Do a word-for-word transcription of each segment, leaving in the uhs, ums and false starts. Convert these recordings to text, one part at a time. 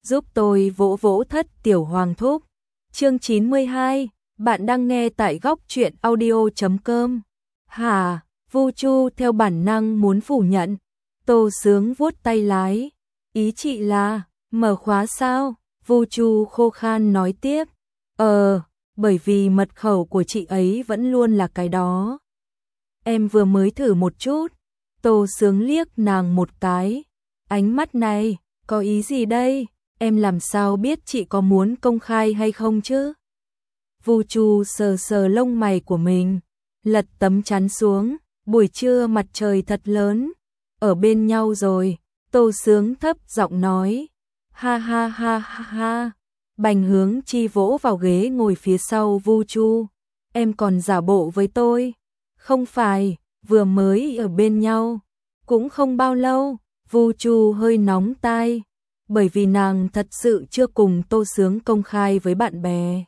giúp tôi vỗ vỗ Thất Tiểu Hoàng Thúc. Chương chín mươi hai, bạn đang nghe tại góc truyện audio chấm com. Hả? Vu Chu theo bản năng muốn phủ nhận. Tô Sướng vuốt tay lái. Ý chị là, mở khóa sao? Vu Chu khô khan nói tiếp. Ờ, bởi vì mật khẩu của chị ấy vẫn luôn là cái đó. Em vừa mới thử một chút. Tô Sướng liếc nàng một cái. Ánh mắt này, có ý gì đây? Em làm sao biết chị có muốn công khai hay không chứ? Vu Chu sờ sờ lông mày của mình, lật tấm chắn xuống. Buổi trưa mặt trời thật lớn. Ở bên nhau rồi. Tô Sướng thấp giọng nói. Ha ha ha ha ha. Bành Hướng Chi vỗ vào ghế ngồi phía sau Vu Chu. Em còn giả bộ với tôi. Không phải, vừa mới ở bên nhau. Cũng không bao lâu. Vu Chu hơi nóng tai. Bởi vì nàng thật sự chưa cùng Tô Sướng công khai với bạn bè.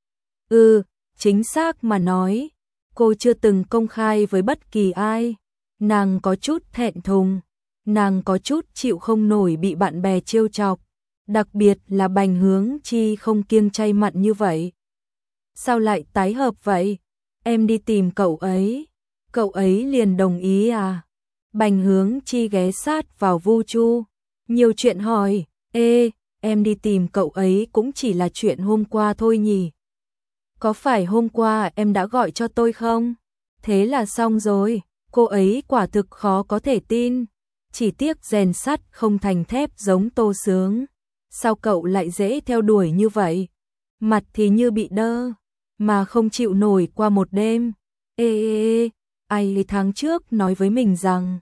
Ừ, chính xác mà nói. Cô chưa từng công khai với bất kỳ ai. Nàng có chút thẹn thùng. Nàng có chút chịu không nổi bị bạn bè trêu chọc. Đặc biệt là Bành Hướng Chi không kiêng chay mặn như vậy. Sao lại tái hợp vậy? Em đi tìm cậu ấy. Cậu ấy liền đồng ý à? Bành Hướng Chi ghé sát vào Vu Chu. Nhiều chuyện hỏi. Ê, em đi tìm cậu ấy cũng chỉ là chuyện hôm qua thôi nhỉ? Có phải hôm qua em đã gọi cho tôi không? Thế là xong rồi. Cô ấy quả thực khó có thể tin. Chỉ tiếc rèn sắt không thành thép giống Tô Sướng. Sao cậu lại dễ theo đuổi như vậy? Mặt thì như bị đơ, mà không chịu nổi qua một đêm. Ê ê ê, ai tháng trước nói với mình rằng,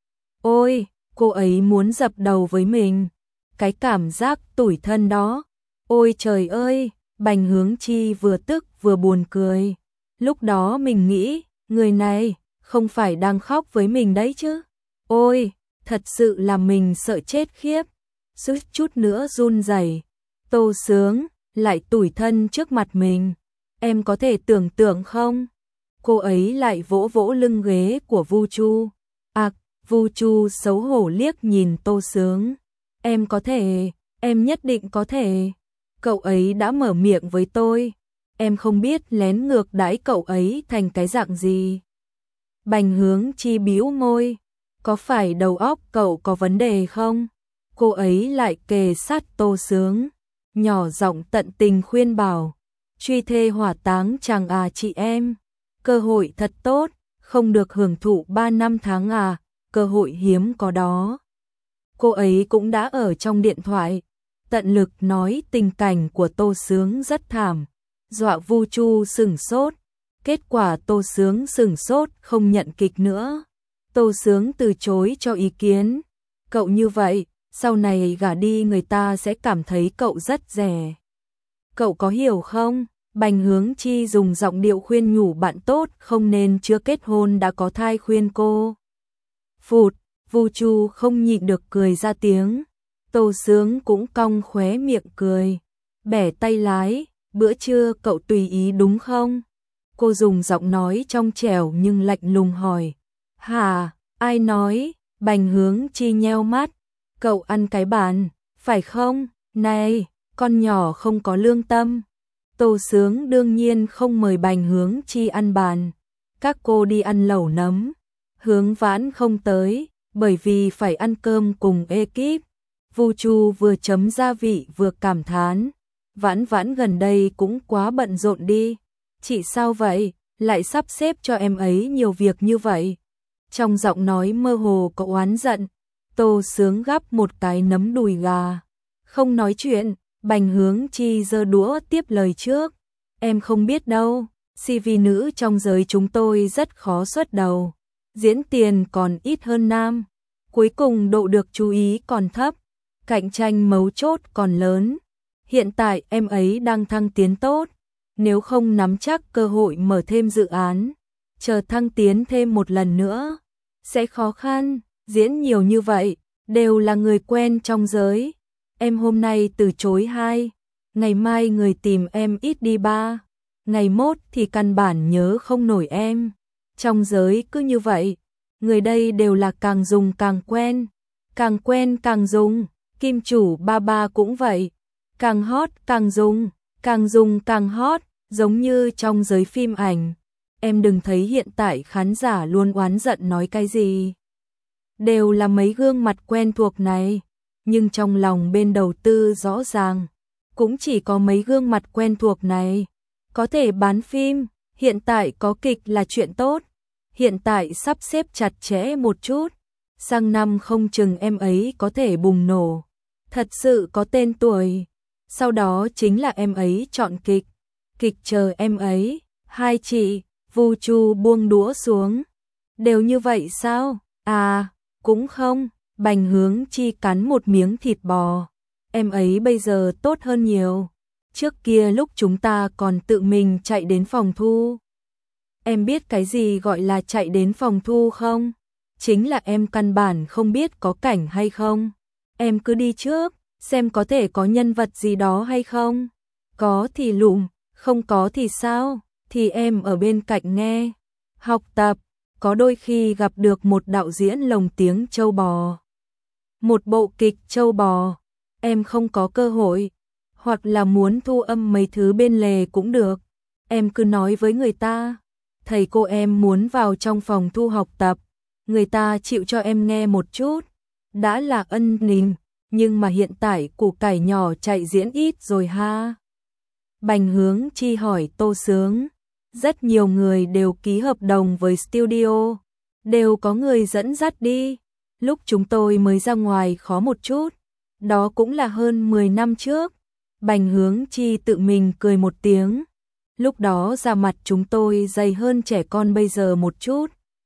ôi, cô ấy muốn dập đầu với mình. Cái cảm giác tủi thân đó. Ôi trời ơi, Bành Hướng Chi vừa tức vừa buồn cười. Lúc đó mình nghĩ, người này không phải đang khóc với mình đấy chứ. Ôi, thật sự là mình sợ chết khiếp. Suýt chút nữa run rẩy. Tô Sướng lại tủi thân trước mặt mình. Em có thể tưởng tượng không? Cô ấy lại vỗ vỗ lưng ghế của Vu Chu. À, Vu Chu xấu hổ liếc nhìn Tô Sướng. Em có thể, em nhất định có thể. Cậu ấy đã mở miệng với tôi. Em không biết lén ngược đãi cậu ấy thành cái dạng gì. Bành Hướng Chi bĩu môi. Có phải đầu óc cậu có vấn đề không? Cô ấy lại kề sát Tô Sướng. Nhỏ giọng tận tình khuyên bảo. Truy thê hỏa táng chàng à chị em. Cơ hội thật tốt. Không được hưởng thụ ba năm tháng à. Cơ hội hiếm có đó. Cô ấy cũng đã ở trong điện thoại. Tận lực nói tình cảnh của Tô Sướng rất thảm. Dọa Vu Chu sửng sốt. Kết quả Tô Sướng sửng sốt không nhận kịch nữa. Tô Sướng từ chối cho ý kiến. Cậu như vậy, sau này gả đi người ta sẽ cảm thấy cậu rất rẻ. Cậu có hiểu không? Bành Hướng Chi dùng giọng điệu khuyên nhủ bạn tốt không nên chưa kết hôn đã có thai khuyên cô. Phụt, Vu Chu không nhịn được cười ra tiếng. Tô Sướng cũng cong khóe miệng cười. Bẻ tay lái, bữa trưa cậu tùy ý đúng không? Cô dùng giọng nói trong trẻo nhưng lạnh lùng hỏi. Hả, ai nói? Bành Hướng Chi nheo mắt. Cậu ăn cái bàn, phải không? Này, con nhỏ không có lương tâm. Tô Sướng đương nhiên không mời Bành Hướng Chi ăn bàn. Các cô đi ăn lẩu nấm. Hướng Vãn không tới, bởi vì phải ăn cơm cùng ekip. Vu Chu vừa chấm gia vị vừa cảm thán. Vãn Vãn gần đây cũng quá bận rộn đi. Chị sao vậy, lại sắp xếp cho em ấy nhiều việc như vậy? Trong giọng nói mơ hồ có oán giận. Tô Sướng gắp một cái nấm đùi gà. Không nói chuyện, Bành Hướng Chi giơ đũa tiếp lời trước. Em không biết đâu, xê vê nữ trong giới chúng tôi rất khó xuất đầu. Diễn tiền còn ít hơn nam. Cuối cùng độ được chú ý còn thấp. Cạnh tranh mấu chốt còn lớn. Hiện tại em ấy đang thăng tiến tốt. Nếu không nắm chắc cơ hội mở thêm dự án, chờ thăng tiến thêm một lần nữa, sẽ khó khăn. Diễn nhiều như vậy, đều là người quen trong giới. Em hôm nay từ chối hai, ngày mai người tìm em ít đi ba, ngày mốt thì căn bản nhớ không nổi em. Trong giới cứ như vậy, người đây đều là càng dùng càng quen, càng quen càng dùng. Kim chủ ba ba cũng vậy, càng hot càng dùng, càng dùng càng hot, giống như trong giới phim ảnh. Em đừng thấy hiện tại khán giả luôn oán giận nói cái gì. Đều là mấy gương mặt quen thuộc này, nhưng trong lòng bên đầu tư rõ ràng, cũng chỉ có mấy gương mặt quen thuộc này. Có thể bán phim, hiện tại có kịch là chuyện tốt, hiện tại sắp xếp chặt chẽ một chút, sang năm không chừng em ấy có thể bùng nổ, thật sự có tên tuổi. Sau đó chính là em ấy chọn kịch, kịch chờ em ấy. Hai chị, Vu Chu buông đũa xuống. Đều như vậy sao? À, cũng không. Bành Hướng Chi cắn một miếng thịt bò. Em ấy bây giờ tốt hơn nhiều. Trước kia lúc chúng ta còn tự mình chạy đến phòng thu. Em biết cái gì gọi là chạy đến phòng thu không? Chính là em căn bản không biết có cảnh hay không. Em cứ đi trước, xem có thể có nhân vật gì đó hay không. Có thì lụm, không có thì sao? Thì em ở bên cạnh nghe, học tập, có đôi khi gặp được một đạo diễn lồng tiếng trâu bò. Một bộ kịch trâu bò, em không có cơ hội, hoặc là muốn thu âm mấy thứ bên lề cũng được. Em cứ nói với người ta, thầy cô em muốn vào trong phòng thu học tập, người ta chịu cho em nghe một chút, đã là ân nình, nhưng mà hiện tại củ cải nhỏ chạy diễn ít rồi ha. Bành Hướng Chi hỏi Tô Sướng, rất nhiều người đều ký hợp đồng với studio, đều có người dẫn dắt đi. Lúc chúng tôi mới ra ngoài khó một chút, đó cũng là hơn mười năm trước. Bành Hướng Chi tự mình cười một tiếng. Lúc đó da mặt chúng tôi dày hơn trẻ con bây giờ một chút.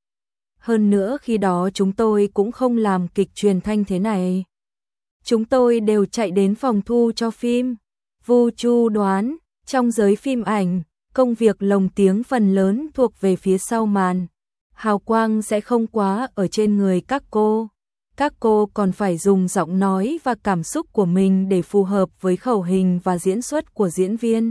Hơn nữa khi đó chúng tôi cũng không làm kịch truyền thanh thế này. Chúng tôi đều chạy đến phòng thu cho phim. Vu Chu đoán, trong giới phim ảnh, công việc lồng tiếng phần lớn thuộc về phía sau màn. Hào quang sẽ không quá ở trên người các cô. Các cô còn phải dùng giọng nói và cảm xúc của mình để phù hợp với khẩu hình và diễn xuất của diễn viên.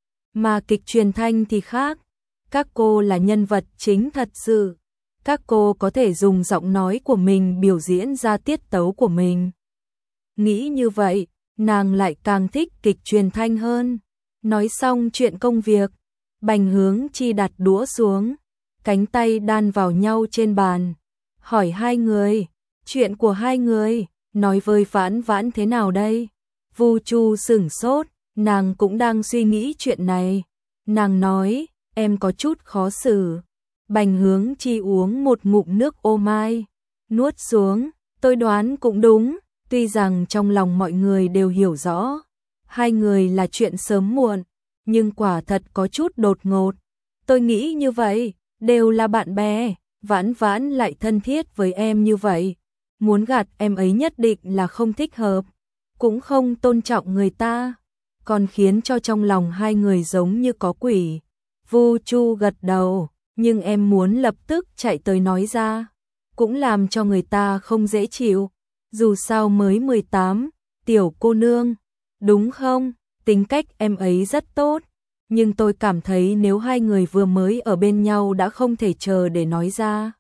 Mà kịch truyền thanh thì khác. Các cô là nhân vật chính thật sự. Các cô có thể dùng giọng nói của mình biểu diễn ra tiết tấu của mình. Nghĩ như vậy, nàng lại càng thích kịch truyền thanh hơn. Nói xong chuyện công việc, Bành Hướng Chi đặt đũa xuống, cánh tay đan vào nhau trên bàn, hỏi hai người, chuyện của hai người, nói với Vãn Vãn thế nào đây? Vu Chu sửng sốt, nàng cũng đang suy nghĩ chuyện này. Nàng nói, em có chút khó xử. Bành Hướng Chi uống một ngụm nước ô mai, nuốt xuống, tôi đoán cũng đúng, tuy rằng trong lòng mọi người đều hiểu rõ, hai người là chuyện sớm muộn, nhưng quả thật có chút đột ngột. Tôi nghĩ như vậy, đều là bạn bè, Vãn Vãn lại thân thiết với em như vậy, muốn gạt em ấy nhất định là không thích hợp, cũng không tôn trọng người ta, còn khiến cho trong lòng hai người giống như có quỷ. Vu Chu gật đầu, nhưng em muốn lập tức chạy tới nói ra, cũng làm cho người ta không dễ chịu, dù sao mới mười tám, tiểu cô nương, đúng không? Tính cách em ấy rất tốt, nhưng tôi cảm thấy nếu hai người vừa mới ở bên nhau đã không thể chờ để nói ra,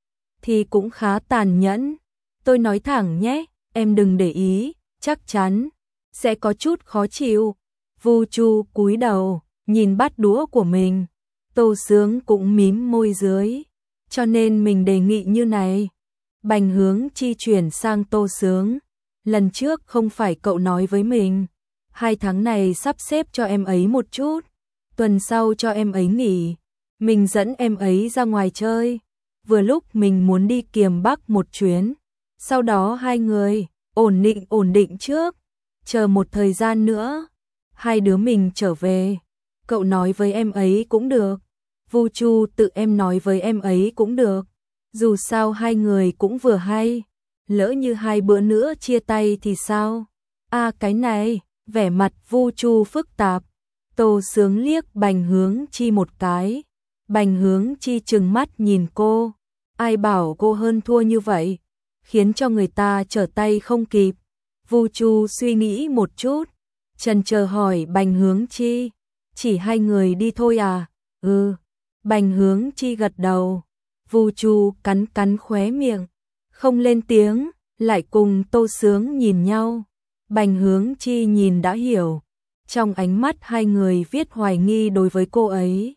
thì cũng khá tàn nhẫn. Tôi nói thẳng nhé, em đừng để ý, chắc chắn sẽ có chút khó chịu. Vu Chu cúi đầu, nhìn bát đũa của mình. Tô Sướng cũng mím môi dưới, cho nên mình đề nghị như này. Bành Hướng Chi chuyển sang Tô Sướng, lần trước không phải cậu nói với mình, hai tháng này sắp xếp cho em ấy một chút, tuần sau cho em ấy nghỉ, mình dẫn em ấy ra ngoài chơi, vừa lúc mình muốn đi Kiềm Bắc một chuyến, sau đó hai người ổn định ổn định trước, chờ một thời gian nữa, hai đứa mình trở về, cậu nói với em ấy cũng được, Vu Chu tự em nói với em ấy cũng được, dù sao hai người cũng vừa hay, lỡ như hai bữa nữa chia tay thì sao? À cái này, vẻ mặt Vu Chu phức tạp. Tô Sướng liếc Bành Hướng Chi một cái. Bành Hướng Chi trừng mắt nhìn cô. Ai bảo cô hơn thua như vậy, khiến cho người ta trở tay không kịp. Vu Chu suy nghĩ một chút, chần chờ hỏi Bành Hướng Chi, chỉ hai người đi thôi à? Ừ. Bành Hướng Chi gật đầu. Vu Chu cắn cắn khóe miệng, không lên tiếng, lại cùng Tô Sướng nhìn nhau. Bành Hướng Chi nhìn đã hiểu, trong ánh mắt hai người viết hoài nghi đối với cô ấy.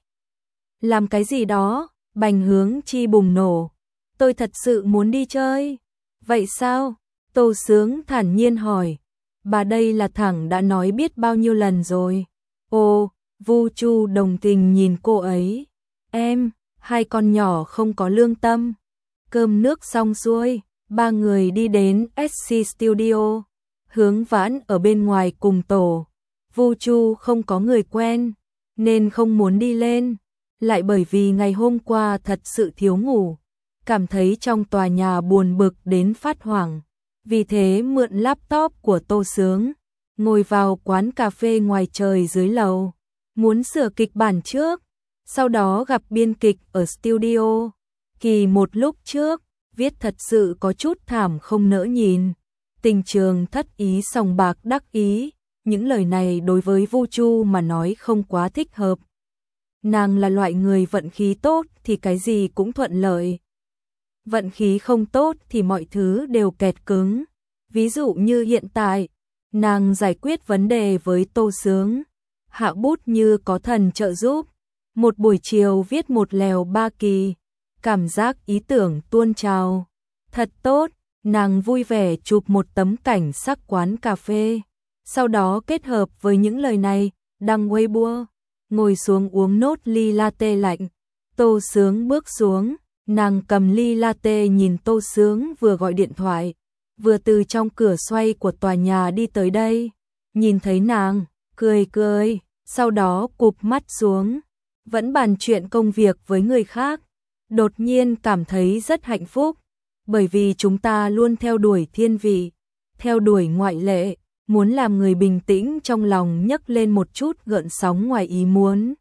Làm cái gì đó? Bành Hướng Chi bùng nổ. Tôi thật sự muốn đi chơi. Vậy sao? Tô Sướng thản nhiên hỏi. Bà đây là thẳng đã nói biết bao nhiêu lần rồi. Ồ, Vu Chu đồng tình nhìn cô ấy. Em, hai con nhỏ không có lương tâm. Cơm nước xong xuôi, ba người đi đến ét xê Studio. Hướng Vãn ở bên ngoài cùng tổ. Vu Chu không có người quen, nên không muốn đi lên. Lại bởi vì ngày hôm qua thật sự thiếu ngủ, cảm thấy trong tòa nhà buồn bực đến phát hoảng. Vì thế mượn laptop của Tô Sướng, ngồi vào quán cà phê ngoài trời dưới lầu, muốn sửa kịch bản trước, sau đó gặp biên kịch ở studio. Kỳ một lúc trước, viết thật sự có chút thảm không nỡ nhìn. Tình trường thất ý sòng bạc đắc ý, những lời này đối với Vu Chu mà nói không quá thích hợp. Nàng là loại người vận khí tốt thì cái gì cũng thuận lợi. Vận khí không tốt thì mọi thứ đều kẹt cứng. Ví dụ như hiện tại, nàng giải quyết vấn đề với Tô Sướng, hạ bút như có thần trợ giúp. Một buổi chiều viết một lèo ba kỳ, cảm giác ý tưởng tuôn trào. Thật tốt, nàng vui vẻ chụp một tấm cảnh sắc quán cà phê. Sau đó kết hợp với những lời này, đăng Weibo, ngồi xuống uống nốt ly latte lạnh. Tô Sướng bước xuống, nàng cầm ly latte nhìn Tô Sướng vừa gọi điện thoại, vừa từ trong cửa xoay của tòa nhà đi tới đây. Nhìn thấy nàng, cười cười, sau đó cụp mắt xuống, vẫn bàn chuyện công việc với người khác. Đột nhiên cảm thấy rất hạnh phúc, bởi vì chúng ta luôn theo đuổi thiên vị, theo đuổi ngoại lệ, muốn làm người bình tĩnh trong lòng nhấc lên một chút gợn sóng ngoài ý muốn.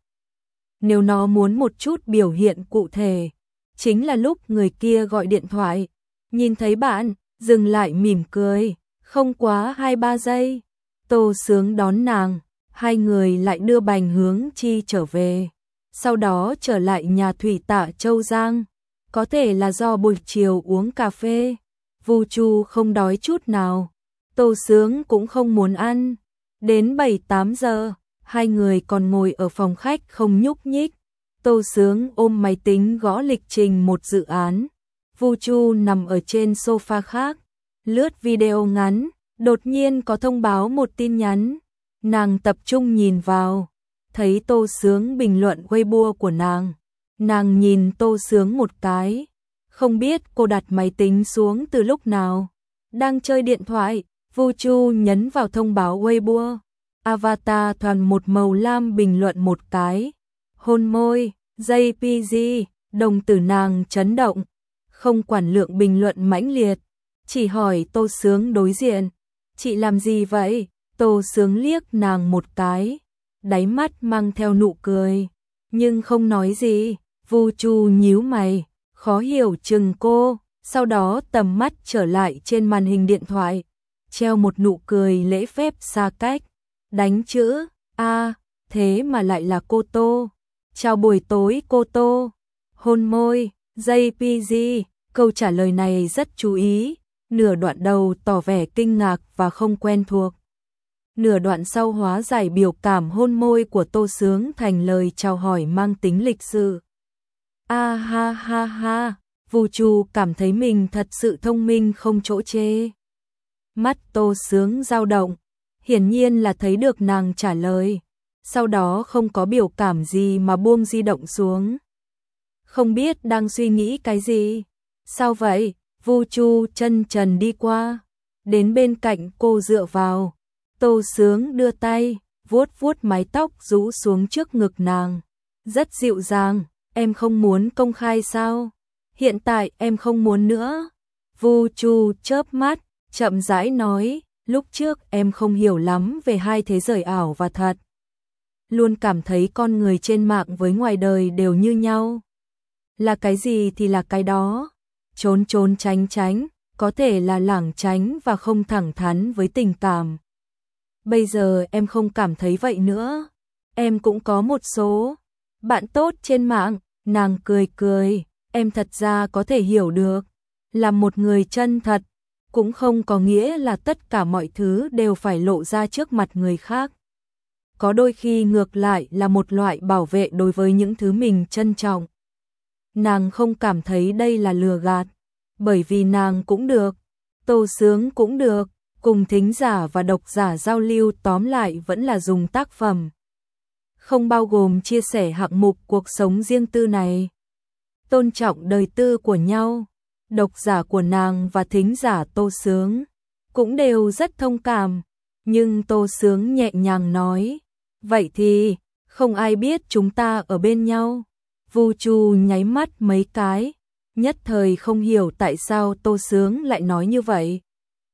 Nếu nó muốn một chút biểu hiện cụ thể, chính là lúc người kia gọi điện thoại, nhìn thấy bạn, dừng lại mỉm cười, không quá hai ba giây. Tô Sướng đón nàng, hai người lại đưa Bành Hướng Chi trở về, sau đó trở lại nhà thủy tạ Châu Giang. Có thể là do buổi chiều uống cà phê, Vu Chu không đói chút nào, Tô Sướng cũng không muốn ăn. Đến bảy tám giờ, hai người còn ngồi ở phòng khách không nhúc nhích. Tô Sướng ôm máy tính gõ lịch trình một dự án. Vu Chu nằm ở trên sofa khác, lướt video ngắn, đột nhiên có thông báo một tin nhắn. Nàng tập trung nhìn vào, thấy Tô Sướng bình luận Weibo của nàng. Nàng nhìn Tô Sướng một cái, không biết cô đặt máy tính xuống từ lúc nào. Đang chơi điện thoại, Vu Chu nhấn vào thông báo Weibo. Avatar toàn một màu lam bình luận một cái. Hôn môi, gi pê giê, đồng tử nàng chấn động. Không quản lượng bình luận mãnh liệt, chỉ hỏi Tô Sướng đối diện. Chị làm gì vậy? Tô Sướng liếc nàng một cái, đáy mắt mang theo nụ cười, nhưng không nói gì. Vu Chu nhíu mày, khó hiểu chừng cô, sau đó tầm mắt trở lại trên màn hình điện thoại, treo một nụ cười lễ phép xa cách, đánh chữ A, thế mà lại là cô Tô. Chào buổi tối cô Tô. Hôn môi, gi pê giê, câu trả lời này rất chú ý, nửa đoạn đầu tỏ vẻ kinh ngạc và không quen thuộc. Nửa đoạn sau hóa giải biểu cảm hôn môi của Tô Sướng thành lời chào hỏi mang tính lịch sự. A ha ha ha, Vu Chu cảm thấy mình thật sự thông minh không chỗ chê. Mắt Tô Sướng dao động, hiển nhiên là thấy được nàng trả lời, sau đó không có biểu cảm gì mà buông di động xuống. Không biết đang suy nghĩ cái gì. Sao vậy? Vu Chu chân trần đi qua, đến bên cạnh cô dựa vào. Tô Sướng đưa tay, vuốt vuốt mái tóc rũ xuống trước ngực nàng. Rất dịu dàng, em không muốn công khai sao? Hiện tại em không muốn nữa. Vu Chu chớp mắt, chậm rãi nói, lúc trước em không hiểu lắm về hai thế giới ảo và thật. Luôn cảm thấy con người trên mạng với ngoài đời đều như nhau. Là cái gì thì là cái đó. Trốn trốn tránh tránh, có thể là lảng tránh và không thẳng thắn với tình cảm. Bây giờ em không cảm thấy vậy nữa. Em cũng có một số bạn tốt trên mạng. Nàng cười cười, em thật ra có thể hiểu được. Là một người chân thật, cũng không có nghĩa là tất cả mọi thứ đều phải lộ ra trước mặt người khác. Có đôi khi ngược lại là một loại bảo vệ đối với những thứ mình trân trọng. Nàng không cảm thấy đây là lừa gạt, bởi vì nàng cũng được, Tô Sướng cũng được, cùng thính giả và độc giả giao lưu, tóm lại vẫn là dùng tác phẩm. Không bao gồm chia sẻ hạng mục cuộc sống riêng tư này. Tôn trọng đời tư của nhau, độc giả của nàng và thính giả Tô Sướng cũng đều rất thông cảm, nhưng Tô Sướng nhẹ nhàng nói, vậy thì không ai biết chúng ta ở bên nhau. Vu Chu nháy mắt mấy cái, nhất thời không hiểu tại sao Tô Sướng lại nói như vậy.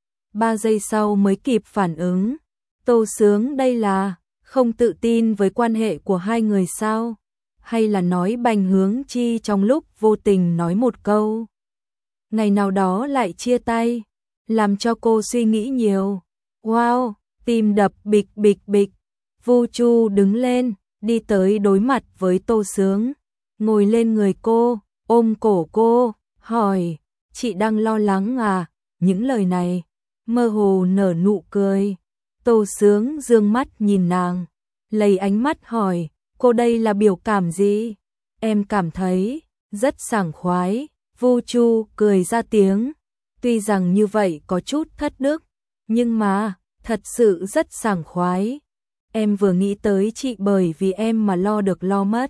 Ba giây sau mới kịp phản ứng, Tô Sướng đây là không tự tin với quan hệ của hai người sao? Hay là nói Bành Hướng Chi trong lúc vô tình nói một câu ngày nào đó lại chia tay, làm cho cô suy nghĩ nhiều. Wow, tim đập bịch bịch bịch. Vu Chu đứng lên, đi tới đối mặt với Tô Sướng, ngồi lên người cô, ôm cổ cô, hỏi, chị đang lo lắng à? Những lời này, mơ hồ nở nụ cười. Tô Sướng dương mắt nhìn nàng, lấy ánh mắt hỏi, cô đây là biểu cảm gì? Em cảm thấy rất sảng khoái. Vu Chu cười ra tiếng, tuy rằng như vậy có chút thất đức, nhưng mà thật sự rất sảng khoái. Em vừa nghĩ tới chị bởi vì em mà lo được lo mất.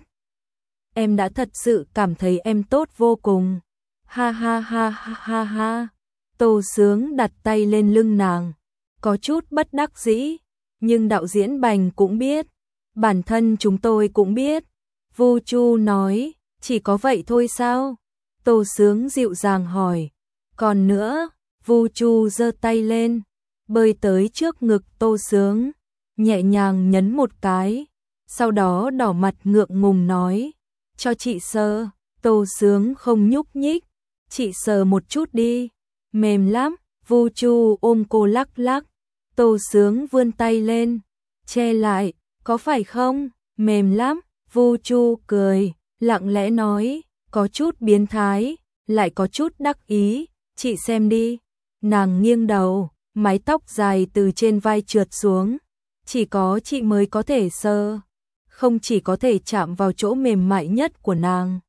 Em đã thật sự cảm thấy em tốt vô cùng. Ha ha ha ha ha ha. Tô Sướng đặt tay lên lưng nàng, có chút bất đắc dĩ, nhưng đạo diễn Bành cũng biết, bản thân chúng tôi cũng biết. Vu Chu nói, chỉ có vậy thôi sao? Tô Sướng dịu dàng hỏi, còn nữa. Vu Chu giơ tay lên, bơi tới trước ngực Tô Sướng, nhẹ nhàng nhấn một cái, sau đó đỏ mặt ngượng ngùng nói, cho chị sờ. Tô Sướng không nhúc nhích, chị sờ một chút đi, mềm lắm. Vu Chu ôm cô lắc lắc, Tô Sướng vươn tay lên, che lại, có phải không? Mềm lắm. Vu Chu cười, lặng lẽ nói, có chút biến thái, lại có chút đắc ý, chị xem đi. Nàng nghiêng đầu, mái tóc dài từ trên vai trượt xuống, chỉ có chị mới có thể sờ, không chỉ có thể chạm vào chỗ mềm mại nhất của nàng,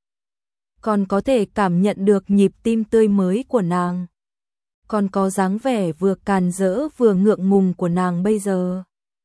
còn có thể cảm nhận được nhịp tim tươi mới của nàng, còn có dáng vẻ vừa càn rỡ vừa ngượng ngùng của nàng bây giờ.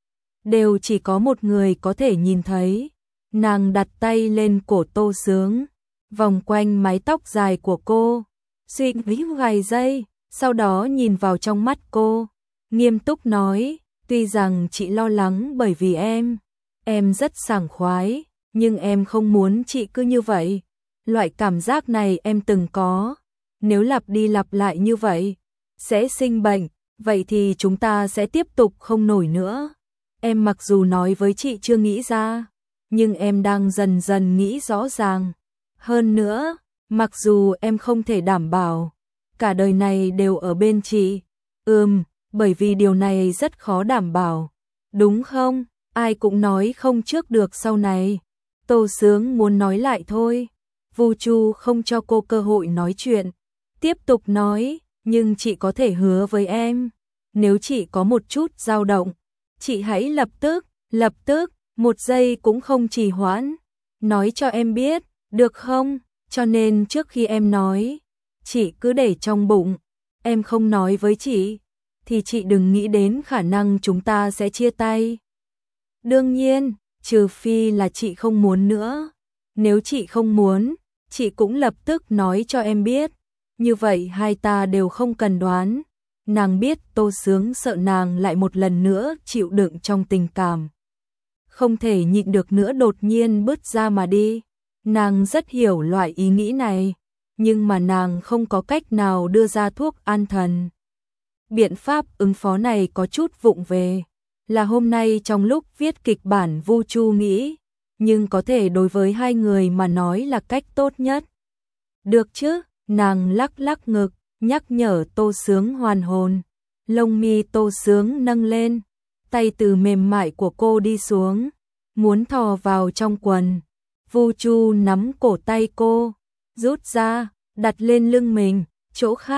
Đều chỉ có một người có thể nhìn thấy. Nàng đặt tay lên cổ Tô Sướng, vòng quanh mái tóc dài của cô, suy nghĩ vài giây, sau đó nhìn vào trong mắt cô, nghiêm túc nói, tuy rằng chị lo lắng bởi vì em, em rất sảng khoái, nhưng em không muốn chị cứ như vậy. Loại cảm giác này em từng có, nếu lặp đi lặp lại như vậy, sẽ sinh bệnh, vậy thì chúng ta sẽ tiếp tục không nổi nữa. Em mặc dù nói với chị chưa nghĩ ra, nhưng em đang dần dần nghĩ rõ ràng. Hơn nữa, mặc dù em không thể đảm bảo cả đời này đều ở bên chị, ừm, bởi vì điều này rất khó đảm bảo, đúng không? Ai cũng nói không trước được sau này. Tô Sướng muốn nói lại thôi. Vu Chu không cho cô cơ hội nói chuyện, tiếp tục nói, nhưng chị có thể hứa với em, nếu chị có một chút dao động, chị hãy lập tức, lập tức, một giây cũng không trì hoãn, nói cho em biết, được không? Cho nên trước khi em nói, chị cứ để trong bụng, em không nói với chị, thì chị đừng nghĩ đến khả năng chúng ta sẽ chia tay. Đương nhiên, trừ phi là chị không muốn nữa, nếu chị không muốn, chị cũng lập tức nói cho em biết, như vậy hai ta đều không cần đoán. Nàng biết Tô Sướng sợ nàng lại một lần nữa chịu đựng trong tình cảm, không thể nhịn được nữa đột nhiên bứt ra mà đi. Nàng rất hiểu loại ý nghĩ này, nhưng mà nàng không có cách nào đưa ra thuốc an thần. Biện pháp ứng phó này có chút vụng về, là hôm nay trong lúc viết kịch bản Vu Chu nghĩ, nhưng có thể đối với hai người mà nói là cách tốt nhất. Được chứ? Nàng lắc lắc ngực, nhắc nhở Tô Sướng hoàn hồn. Lông mi Tô Sướng nâng lên, tay từ mềm mại của cô đi xuống, muốn thò vào trong quần. Vu Chu nắm cổ tay cô, rút ra, đặt lên lưng mình, chỗ khác,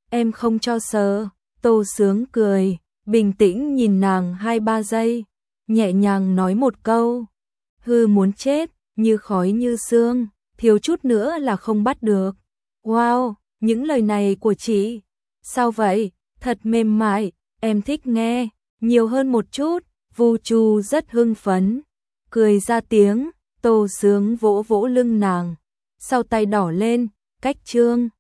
em không cho sờ. Tô Sướng cười, bình tĩnh nhìn nàng hai ba giây, nhẹ nhàng nói một câu. Hư muốn chết, như khói như sương, thiếu chút nữa là không bắt được. Wow, những lời này của chị. Sao vậy? Thật mềm mại, em thích nghe, nhiều hơn một chút. Vu Chu rất hưng phấn, cười ra tiếng. Tô Sướng vỗ vỗ lưng nàng, sau tay đỏ lên, cách trương.